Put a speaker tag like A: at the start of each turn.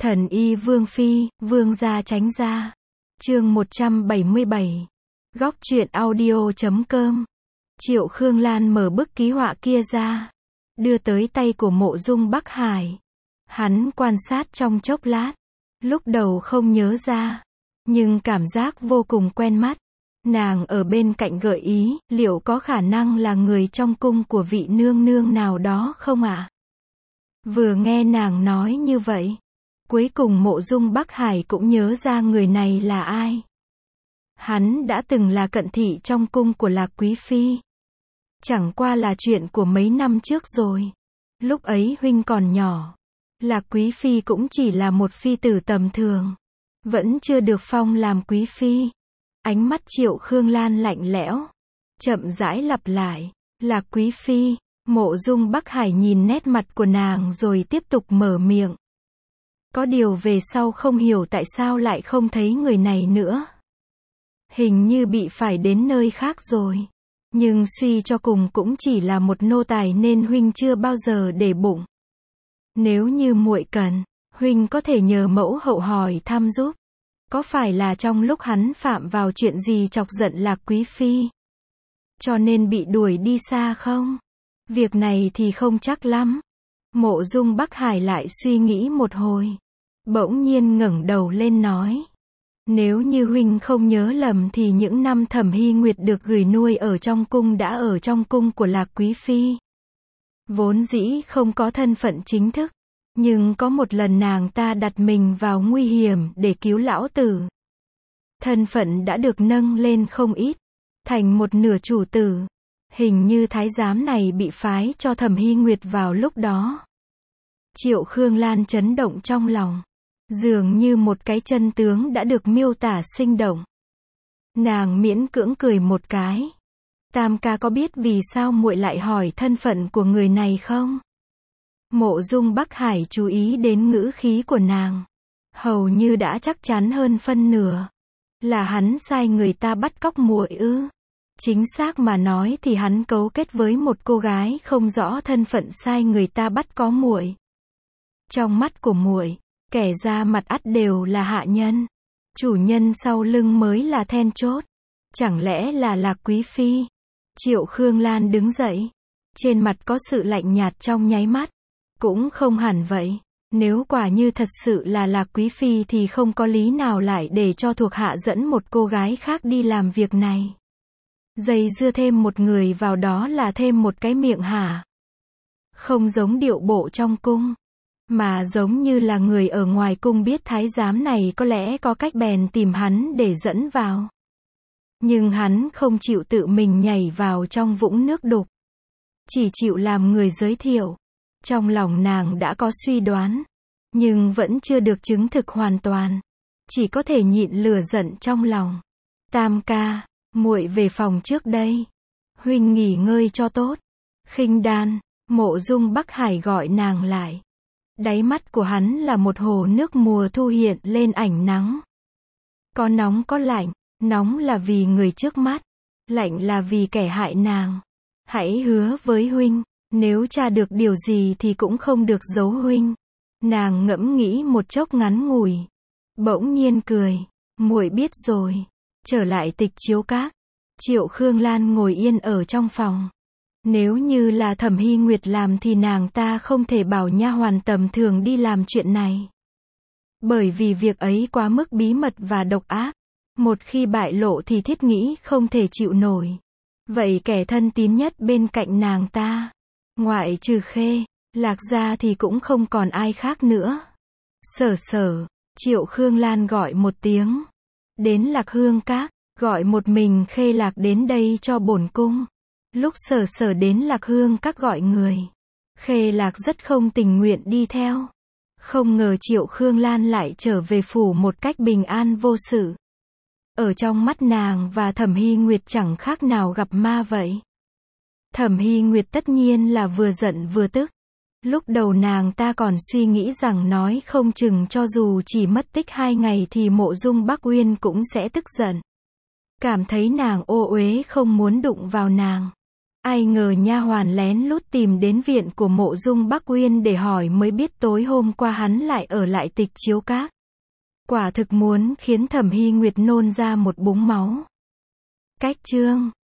A: Thần y Vương Phi, Vương gia tránh ra. Chương 177. Góc truyện audio.com. Triệu Khương Lan mở bức ký họa kia ra, đưa tới tay của Mộ Dung Bắc Hải. Hắn quan sát trong chốc lát, lúc đầu không nhớ ra, nhưng cảm giác vô cùng quen mắt. Nàng ở bên cạnh gợi ý, liệu có khả năng là người trong cung của vị nương nương nào đó không ạ? Vừa nghe nàng nói như vậy, cuối cùng Mộ Dung Bắc Hải cũng nhớ ra người này là ai. Hắn đã từng là cận thị trong cung của Lạc Quý Phi. Chẳng qua là chuyện của mấy năm trước rồi. Lúc ấy huynh còn nhỏ. Lạc Quý Phi cũng chỉ là một phi tử tầm thường. Vẫn chưa được phong làm Quý Phi. Ánh mắt Triệu Khương Lan lạnh lẽo. Chậm rãi lặp lại. Lạc Quý Phi. Mộ Dung Bắc Hải nhìn nét mặt của nàng rồi tiếp tục mở miệng. Có điều về sau không hiểu tại sao lại không thấy người này nữa. Hình như bị phải đến nơi khác rồi. Nhưng suy cho cùng cũng chỉ là một nô tài nên huynh chưa bao giờ để bụng. Nếu như muội cần, huynh có thể nhờ mẫu hậu hỏi thăm giúp. Có phải là trong lúc hắn phạm vào chuyện gì chọc giận Lạc Quý Phi, cho nên bị đuổi đi xa không? Việc này thì không chắc lắm. Mộ Dung Bắc Hải lại suy nghĩ một hồi. Bỗng nhiên ngẩng đầu lên nói. Nếu như huynh không nhớ lầm thì những năm Thẩm Hy Nguyệt được gửi nuôi ở trong cung đã ở trong cung của Lạc Quý Phi. Vốn dĩ không có thân phận chính thức, nhưng có một lần nàng ta đặt mình vào nguy hiểm để cứu lão tử. Thân phận đã được nâng lên không ít, thành một nửa chủ tử. Hình như thái giám này bị phái cho Thẩm Hy Nguyệt vào lúc đó. Triệu Khương Lan chấn động trong lòng. Dường như một cái chân tướng đã được miêu tả sinh động. Nàng miễn cưỡng cười một cái. Tam ca có biết vì sao muội lại hỏi thân phận của người này không? Mộ Dung Bắc Hải chú ý đến ngữ khí của nàng. Hầu như đã chắc chắn hơn phân nửa. Là hắn sai người ta bắt cóc muội ư? Chính xác mà nói thì hắn cấu kết với một cô gái không rõ thân phận sai người ta bắt có muội. Trong mắt của muội, kẻ ra mặt ắt đều là hạ nhân. Chủ nhân sau lưng mới là then chốt. Chẳng lẽ là Lạc Quý Phi? Triệu Khương Lan đứng dậy. Trên mặt có sự lạnh nhạt trong nháy mắt. Cũng không hẳn vậy. Nếu quả như thật sự là Lạc Quý Phi thì không có lý nào lại để cho thuộc hạ dẫn một cô gái khác đi làm việc này. Dây dưa thêm một người vào đó là thêm một cái miệng hả? Không giống điệu bộ trong cung, mà giống như là người ở ngoài cung biết thái giám này có lẽ có cách bèn tìm hắn để dẫn vào. Nhưng hắn không chịu tự mình nhảy vào trong vũng nước đục. Chỉ chịu làm người giới thiệu. Trong lòng nàng đã có suy đoán, nhưng vẫn chưa được chứng thực hoàn toàn. Chỉ có thể nhịn lửa giận trong lòng. Tam ca, muội về phòng trước đây. Huynh nghỉ ngơi cho tốt. Khinh Đan, Mộ Dung Bắc Hải gọi nàng lại. Đáy mắt của hắn là một hồ nước mùa thu hiện lên ảnh nắng. Có nóng có lạnh, nóng là vì người trước mắt, lạnh là vì kẻ hại nàng. Hãy hứa với huynh, nếu tra được điều gì thì cũng không được giấu huynh. Nàng ngẫm nghĩ một chốc ngắn ngủi, bỗng nhiên cười, muội biết rồi. Trở lại Tịch Chiếu Các, Triệu Khương Lan ngồi yên ở trong phòng. Nếu như là Thẩm Hy Nguyệt làm thì nàng ta không thể bảo nha hoàn tầm thường đi làm chuyện này. Bởi vì việc ấy quá mức bí mật và độc ác. Một khi bại lộ thì thiết nghĩ không thể chịu nổi. Vậy kẻ thân tín nhất bên cạnh nàng ta, ngoại trừ Khê, Lạc gia thì cũng không còn ai khác nữa. Sở sở, Triệu Khương Lan gọi một tiếng. Đến Lạc Hương Các, gọi một mình Khê Lạc đến đây cho bổn cung. Lúc sở sở đến Lạc Hương Các gọi người, Khê Lạc rất không tình nguyện đi theo. Không ngờ Triệu Khương Lan lại trở về phủ một cách bình an vô sự. Ở trong mắt nàng và Thẩm Hy Nguyệt chẳng khác nào gặp ma vậy. Thẩm Hy Nguyệt tất nhiên là vừa giận vừa tức. Lúc đầu nàng ta còn suy nghĩ rằng nói không chừng cho dù chỉ mất tích 2 ngày thì Mộ Dung Bắc Uyên cũng sẽ tức giận. Cảm thấy nàng ô uế không muốn đụng vào nàng. Ai ngờ nha hoàn lén lút tìm đến viện của Mộ Dung Bắc Uyên để hỏi mới biết tối hôm qua hắn lại ở lại Tịch Chiếu Các. Quả thực muốn khiến Thẩm Hy Nguyệt nôn ra một búng máu. Cách chương